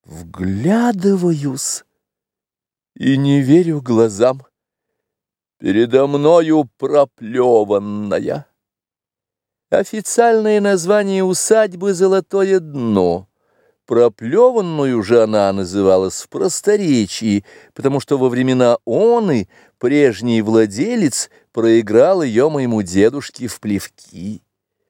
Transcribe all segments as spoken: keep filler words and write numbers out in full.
Вглядываюсь и не верю глазам. Передо мною проплеванная. Официальное название усадьбы «Золотое дно». Проплеванную же она называлась в просторечии, потому что во времена оны прежний владелец проиграл ее моему дедушке в плевки.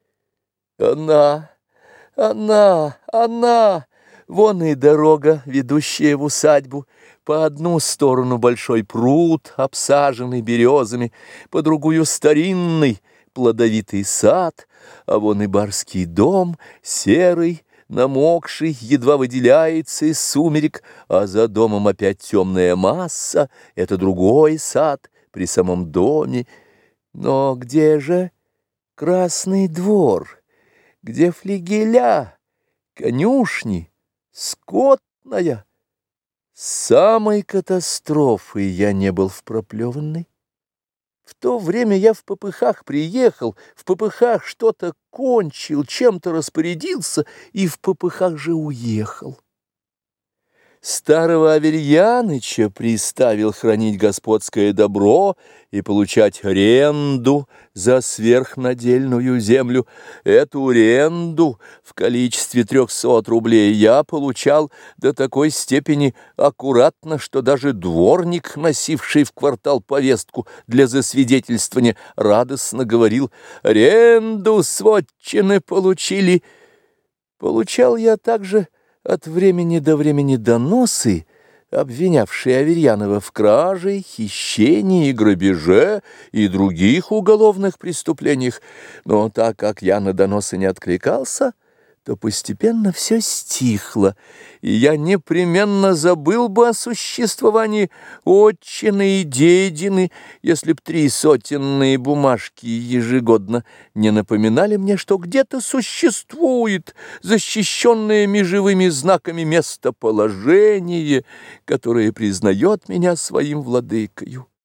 Она, она, она, вон и дорога, ведущая в усадьбу, по одну сторону большой пруд, обсаженный березами, по другую старинный плодовитый сад, а вон и барский дом, серый, намокший, едва выделяется из сумерек, а за домом опять темная масса, это другой сад при самом доме. Но где же Красный двор, где флигеля, конюшни, скотная? Самой катастрофы я не был в проплеванной. В то время я в попыхах приехал, в попыхах что-то кончил, чем-то распорядился и в попыхах же уехал. Старого Аверьяныча приставил хранить господское добро и получать ренду за сверхнадельную землю. Эту ренду в количестве трехсот рублей я получал до такой степени аккуратно, что даже дворник, носивший в квартал повестку для засвидетельствования, радостно говорил: «Ренду с вотчины получили». Получал я также от времени до времени доносы, обвинявшие Аверьянова в краже, хищении, грабеже и других уголовных преступлениях, но так как я на доносы не откликался, то постепенно все стихло, и я непременно забыл бы о существовании отчины и дедины, если б три сотенные бумажки ежегодно не напоминали мне, что где-то существует защищенное межевыми знаками местоположение, которое признает меня своим владыкою.